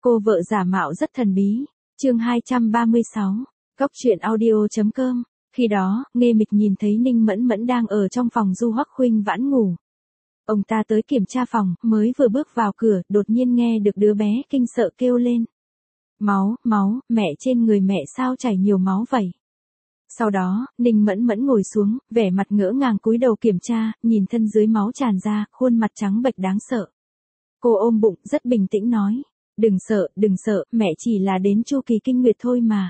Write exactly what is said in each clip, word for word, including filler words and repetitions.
Cô vợ giả mạo rất thần bí. Chương hai trăm ba mươi sáu. Góc truyện audio.com. Khi đó, Nghê Mịch nhìn thấy Ninh Mẫn Mẫn đang ở trong phòng Du Hoắc Khuynh Vãn ngủ. Ông ta tới kiểm tra phòng, mới vừa bước vào cửa, đột nhiên nghe được đứa bé kinh sợ kêu lên. Máu, máu, mẹ trên người mẹ sao chảy nhiều máu vậy? Sau đó, Ninh Mẫn Mẫn ngồi xuống, vẻ mặt ngỡ ngàng cúi đầu kiểm tra, nhìn thân dưới máu tràn ra, khuôn mặt trắng bệch đáng sợ. Cô ôm bụng, rất bình tĩnh nói. Đừng sợ, đừng sợ, mẹ chỉ là đến chu kỳ kinh nguyệt thôi mà.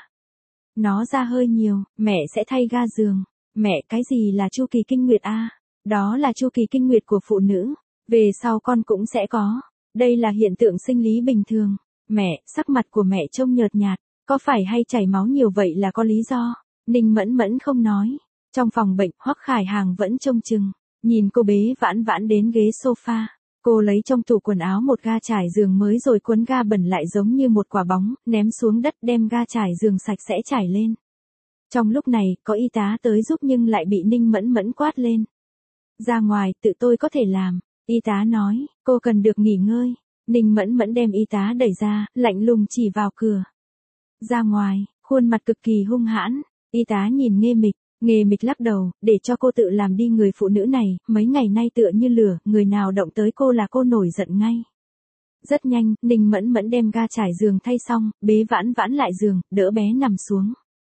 Nó ra hơi nhiều, mẹ sẽ thay ga giường. Mẹ, cái gì là chu kỳ kinh nguyệt a? Đó là chu kỳ kinh nguyệt của phụ nữ. Về sau con cũng sẽ có. Đây là hiện tượng sinh lý bình thường. Mẹ, sắc mặt của mẹ trông nhợt nhạt. Có phải hay chảy máu nhiều vậy là có lý do? Ninh Mẫn Mẫn không nói. Trong phòng bệnh, Hoắc Khải Hàng vẫn trông chừng. Nhìn cô bế Vãn Vãn đến ghế sofa. Cô lấy trong tủ quần áo một ga trải giường mới rồi cuốn ga bẩn lại giống như một quả bóng, ném xuống đất đem ga trải giường sạch sẽ trải lên. Trong lúc này, có y tá tới giúp nhưng lại bị Ninh Mẫn Mẫn quát lên. Ra ngoài, tự tôi có thể làm. Y tá nói, cô cần được nghỉ ngơi. Ninh Mẫn Mẫn đem y tá đẩy ra, lạnh lùng chỉ vào cửa. Ra ngoài, khuôn mặt cực kỳ hung hãn. Y tá nhìn Nghê Mịch. Nghê Mịch lắc đầu, để cho cô tự làm đi. Người phụ nữ này, mấy ngày nay tựa như lửa, người nào động tới cô là cô nổi giận ngay. Rất nhanh, Ninh Mẫn Mẫn đem ga trải giường thay xong, bế Vãn Vãn lại giường, đỡ bé nằm xuống.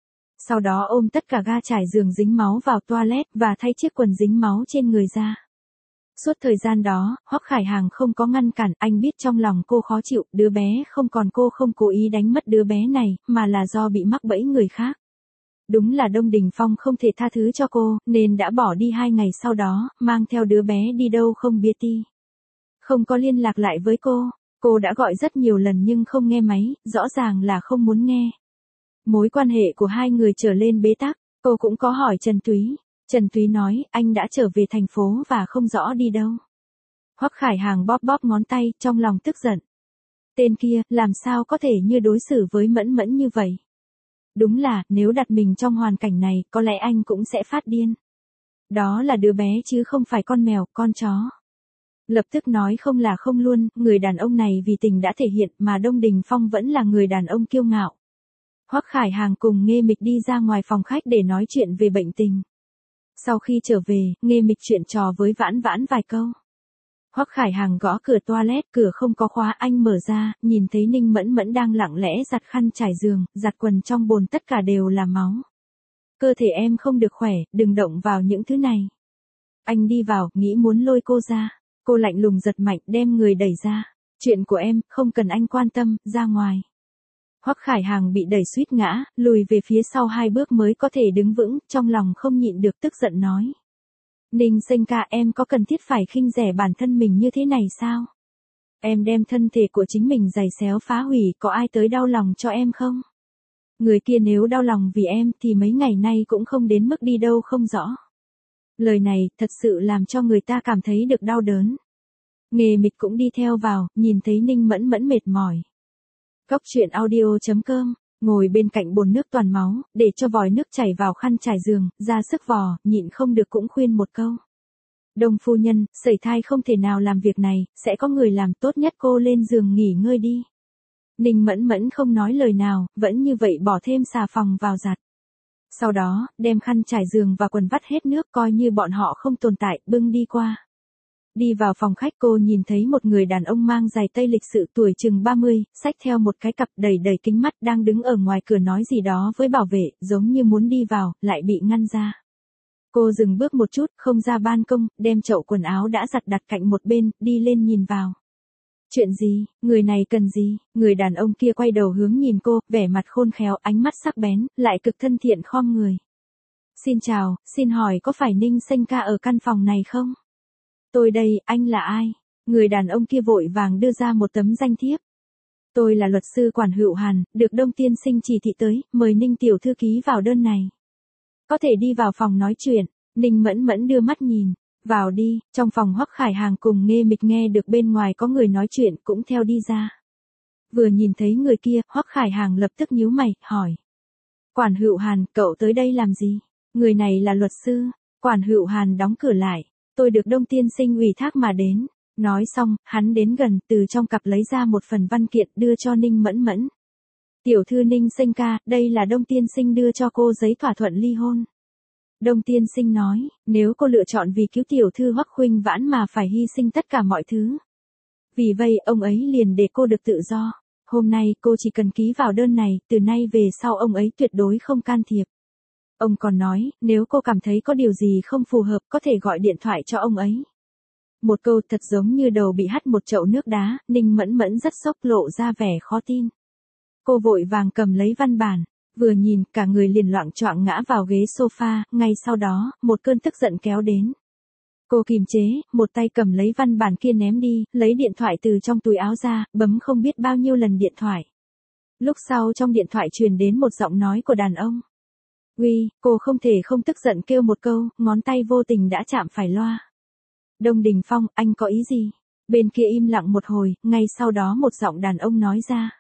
Sau đó ôm tất cả ga trải giường dính máu vào toilet và thay chiếc quần dính máu trên người ra. Suốt thời gian đó, Hoắc Khải Hàng không có ngăn cản, anh biết trong lòng cô khó chịu, đứa bé không còn cô không cố ý đánh mất đứa bé này, mà là do bị mắc bẫy người khác. Đúng là Đông Đình Phong không thể tha thứ cho cô, nên đã bỏ đi hai ngày sau đó, mang theo đứa bé đi đâu không biết đi. Không có liên lạc lại với cô, cô đã gọi rất nhiều lần nhưng không nghe máy, rõ ràng là không muốn nghe. Mối quan hệ của hai người trở lên bế tắc, cô cũng có hỏi Trần Túy. Trần Túy nói, anh đã trở về thành phố và không rõ đi đâu. Hoắc Khải Hàng bóp bóp ngón tay, trong lòng tức giận. Tên kia, làm sao có thể như đối xử với Mẫn Mẫn như vậy? Đúng là, nếu đặt mình trong hoàn cảnh này, có lẽ anh cũng sẽ phát điên. Đó là đứa bé chứ không phải con mèo, con chó. Lập tức nói không là không luôn, người đàn ông này vì tình đã thể hiện mà Đông Đình Phong vẫn là người đàn ông kiêu ngạo. Hoắc Khải Hàng cùng Nghê Mịch đi ra ngoài phòng khách để nói chuyện về bệnh tình. Sau khi trở về, Nghê Mịch chuyện trò với Vãn Vãn vài câu. Hoắc Khải Hàng gõ cửa toilet, cửa không có khóa, anh mở ra, nhìn thấy Ninh Mẫn Mẫn đang lặng lẽ giặt khăn trải giường, giặt quần trong bồn tất cả đều là máu. Cơ thể em không được khỏe, đừng động vào những thứ này. Anh đi vào, nghĩ muốn lôi cô ra. Cô lạnh lùng giật mạnh, đem người đẩy ra. Chuyện của em, không cần anh quan tâm, ra ngoài. Hoắc Khải Hàng bị đẩy suýt ngã, lùi về phía sau hai bước mới có thể đứng vững, trong lòng không nhịn được tức giận nói. Ninh Sinh ca, em có cần thiết phải khinh rẻ bản thân mình như thế này sao? Em đem thân thể của chính mình giày xéo phá hủy, có ai tới đau lòng cho em không? Người kia nếu đau lòng vì em thì mấy ngày nay cũng không đến mức đi đâu không rõ. Lời này thật sự làm cho người ta cảm thấy được đau đớn. Nghê Mịch cũng đi theo vào, nhìn thấy Ninh Mẫn Mẫn mệt mỏi. Góc truyện audio.com. Ngồi bên cạnh bồn nước toàn máu, để cho vòi nước chảy vào khăn trải giường, ra sức vò, nhịn không được cũng khuyên một câu. Đông phu nhân, sẩy thai không thể nào làm việc này, sẽ có người làm, tốt nhất cô lên giường nghỉ ngơi đi. Ninh Mẫn Mẫn không nói lời nào, vẫn như vậy bỏ thêm xà phòng vào giặt. Sau đó, đem khăn trải giường và quần vắt hết nước coi như bọn họ không tồn tại, bưng đi qua. Đi vào phòng khách cô nhìn thấy một người đàn ông mang giày tây lịch sự tuổi chừng ba mươi, xách theo một cái cặp đầy đầy kính mắt đang đứng ở ngoài cửa nói gì đó với bảo vệ, giống như muốn đi vào, lại bị ngăn ra. Cô dừng bước một chút, không ra ban công, đem chậu quần áo đã giặt đặt cạnh một bên, đi lên nhìn vào. Chuyện gì, người này cần gì? Người đàn ông kia quay đầu hướng nhìn cô, vẻ mặt khôn khéo, ánh mắt sắc bén, lại cực thân thiện khom người. Xin chào, xin hỏi có phải Ninh Sinh ca ở căn phòng này không? Tôi đây, anh là ai? Người đàn ông kia vội vàng đưa ra một tấm danh thiếp. Tôi là luật sư Quản Hữu Hàn, được Đông Tiên Sinh chỉ thị tới, mời Ninh tiểu thư ký vào đơn này. Có thể đi vào phòng nói chuyện. Ninh Mẫn Mẫn đưa mắt nhìn. Vào đi. Trong phòng Hoắc Khải Hàng cùng Nghê Mịch nghe được bên ngoài có người nói chuyện, cũng theo đi ra. Vừa nhìn thấy người kia, Hoắc Khải Hàng lập tức nhíu mày, hỏi. Quản Hữu Hàn, cậu tới đây làm gì? Người này là luật sư. Quản Hữu Hàn đóng cửa lại. Tôi được Đông Tiên Sinh ủy thác mà đến. Nói xong, hắn đến gần, từ trong cặp lấy ra một phần văn kiện đưa cho Ninh Mẫn Mẫn. Tiểu thư Ninh Sinh ca, đây là Đông Tiên Sinh đưa cho cô giấy thỏa thuận ly hôn. Đông Tiên Sinh nói, nếu cô lựa chọn vì cứu tiểu thư Hoắc Khuynh Vãn mà phải hy sinh tất cả mọi thứ. Vì vậy, ông ấy liền để cô được tự do. Hôm nay, cô chỉ cần ký vào đơn này, từ nay về sau ông ấy tuyệt đối không can thiệp. Ông còn nói, nếu cô cảm thấy có điều gì không phù hợp, có thể gọi điện thoại cho ông ấy. Một câu thật giống như đầu bị hắt một chậu nước đá, Ninh Mẫn Mẫn rất sốc, lộ ra vẻ khó tin. Cô vội vàng cầm lấy văn bản, vừa nhìn, cả người liền loạng choạng ngã vào ghế sofa, ngay sau đó, một cơn tức giận kéo đến. Cô kìm chế, một tay cầm lấy văn bản kia ném đi, lấy điện thoại từ trong túi áo ra, bấm không biết bao nhiêu lần điện thoại. Lúc sau trong điện thoại truyền đến một giọng nói của đàn ông. Uy, cô không thể không tức giận kêu một câu, ngón tay vô tình đã chạm phải loa. Đông Đình Phong, anh có ý gì? Bên kia im lặng một hồi, ngay sau đó một giọng đàn ông nói ra.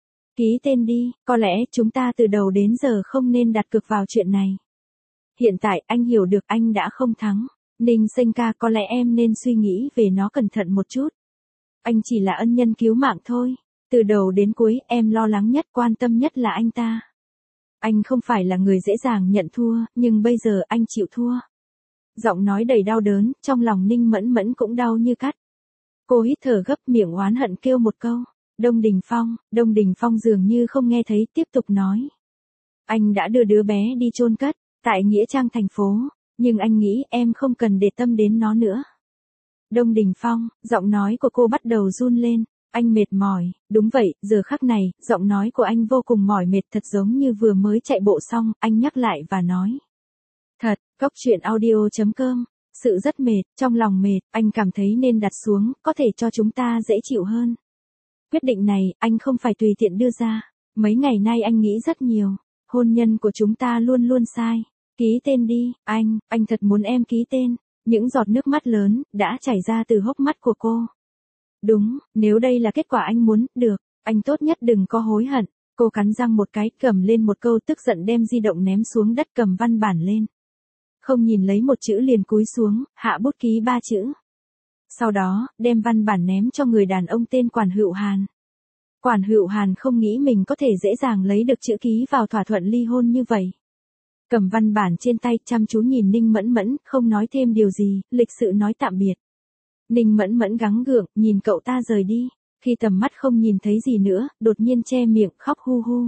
Ký tên đi, có lẽ chúng ta từ đầu đến giờ không nên đặt cược vào chuyện này. Hiện tại anh hiểu được anh đã không thắng. Ninh Sinh ca, có lẽ em nên suy nghĩ về nó cẩn thận một chút. Anh chỉ là ân nhân cứu mạng thôi. Từ đầu đến cuối em lo lắng nhất, quan tâm nhất là anh ta. Anh không phải là người dễ dàng nhận thua, nhưng bây giờ anh chịu thua. Giọng nói đầy đau đớn, trong lòng Ninh Mẫn Mẫn cũng đau như cắt. Cô hít thở gấp, miệng oán hận kêu một câu. Đông Đình Phong, Đông Đình Phong dường như không nghe thấy, tiếp tục nói. Anh đã đưa đứa bé đi chôn cất, tại Nghĩa Trang thành phố, nhưng anh nghĩ em không cần để tâm đến nó nữa. Đông Đình Phong, giọng nói của cô bắt đầu run lên, anh mệt mỏi, đúng vậy, giờ khắc này, giọng nói của anh vô cùng mỏi mệt, thật giống như vừa mới chạy bộ xong, anh nhắc lại và nói. Thật, Cóc Truyện Audio chấm com, sự rất mệt, trong lòng mệt, anh cảm thấy nên đặt xuống, có thể cho chúng ta dễ chịu hơn. Quyết định này, anh không phải tùy tiện đưa ra. Mấy ngày nay anh nghĩ rất nhiều. Hôn nhân của chúng ta luôn luôn sai. Ký tên đi, anh, anh thật muốn em ký tên. Những giọt nước mắt lớn, đã chảy ra từ hốc mắt của cô. Đúng, nếu đây là kết quả anh muốn, được, anh tốt nhất đừng có hối hận. Cô cắn răng một cái, cầm lên một câu, tức giận đem di động ném xuống đất, cầm văn bản lên. Không nhìn lấy một chữ liền cúi xuống, hạ bút ký ba chữ. Sau đó, đem văn bản ném cho người đàn ông tên Quản Hữu Hàn. Quản Hữu Hàn không nghĩ mình có thể dễ dàng lấy được chữ ký vào thỏa thuận ly hôn như vậy. Cầm văn bản trên tay, chăm chú nhìn Ninh Mẫn Mẫn, không nói thêm điều gì, lịch sự nói tạm biệt. Ninh Mẫn Mẫn gắng gượng, nhìn cậu ta rời đi. Khi tầm mắt không nhìn thấy gì nữa, đột nhiên che miệng, khóc hu hu.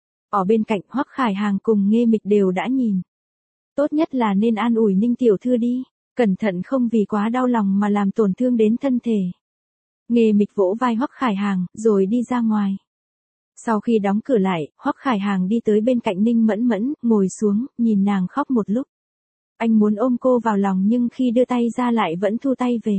Ở bên cạnh, Hoắc Khải Hàng cùng Nghê Mịch đều đã nhìn. Tốt nhất là nên an ủi Ninh tiểu thư đi. Cẩn thận không vì quá đau lòng mà làm tổn thương đến thân thể. Nghê Mịch vỗ vai Hoắc Khải Hàng, rồi đi ra ngoài. Sau khi đóng cửa lại, Hoắc Khải Hàng đi tới bên cạnh Ninh Mẫn Mẫn, ngồi xuống, nhìn nàng khóc một lúc. Anh muốn ôm cô vào lòng nhưng khi đưa tay ra lại vẫn thu tay về.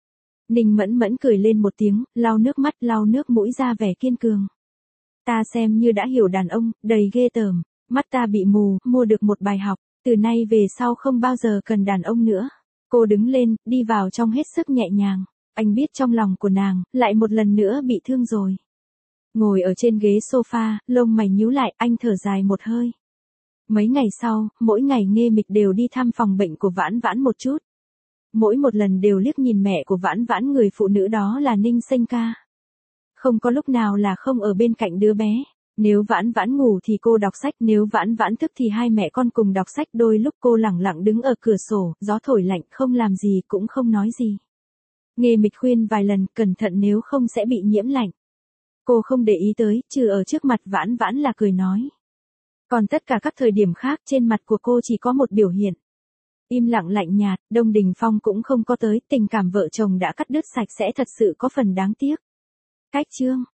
Ninh Mẫn Mẫn cười lên một tiếng, lau nước mắt, lau nước mũi ra vẻ kiên cường. Ta xem như đã hiểu đàn ông, đầy ghê tởm, mắt ta bị mù, mua được một bài học, từ nay về sau không bao giờ cần đàn ông nữa. Cô đứng lên, đi vào trong hết sức nhẹ nhàng. Anh biết trong lòng của nàng, lại một lần nữa bị thương rồi. Ngồi ở trên ghế sofa, lông mày nhíu lại, anh thở dài một hơi. Mấy ngày sau, mỗi ngày Nghê Mịch đều đi thăm phòng bệnh của Vãn Vãn một chút. Mỗi một lần đều liếc nhìn mẹ của Vãn Vãn, người phụ nữ đó là Ninh Sinh ca. Không có lúc nào là không ở bên cạnh đứa bé. Nếu Vãn Vãn ngủ thì cô đọc sách, nếu Vãn Vãn thức thì hai mẹ con cùng đọc sách. Đôi lúc cô lẳng lặng đứng ở cửa sổ, gió thổi lạnh, không làm gì cũng không nói gì. Nghê Mịch khuyên vài lần, cẩn thận nếu không sẽ bị nhiễm lạnh. Cô không để ý tới, trừ ở trước mặt Vãn Vãn là cười nói. Còn tất cả các thời điểm khác trên mặt của cô chỉ có một biểu hiện. Im lặng lạnh nhạt, Đông Đình Phong cũng không có tới, tình cảm vợ chồng đã cắt đứt sạch sẽ, thật sự có phần đáng tiếc. Cách chương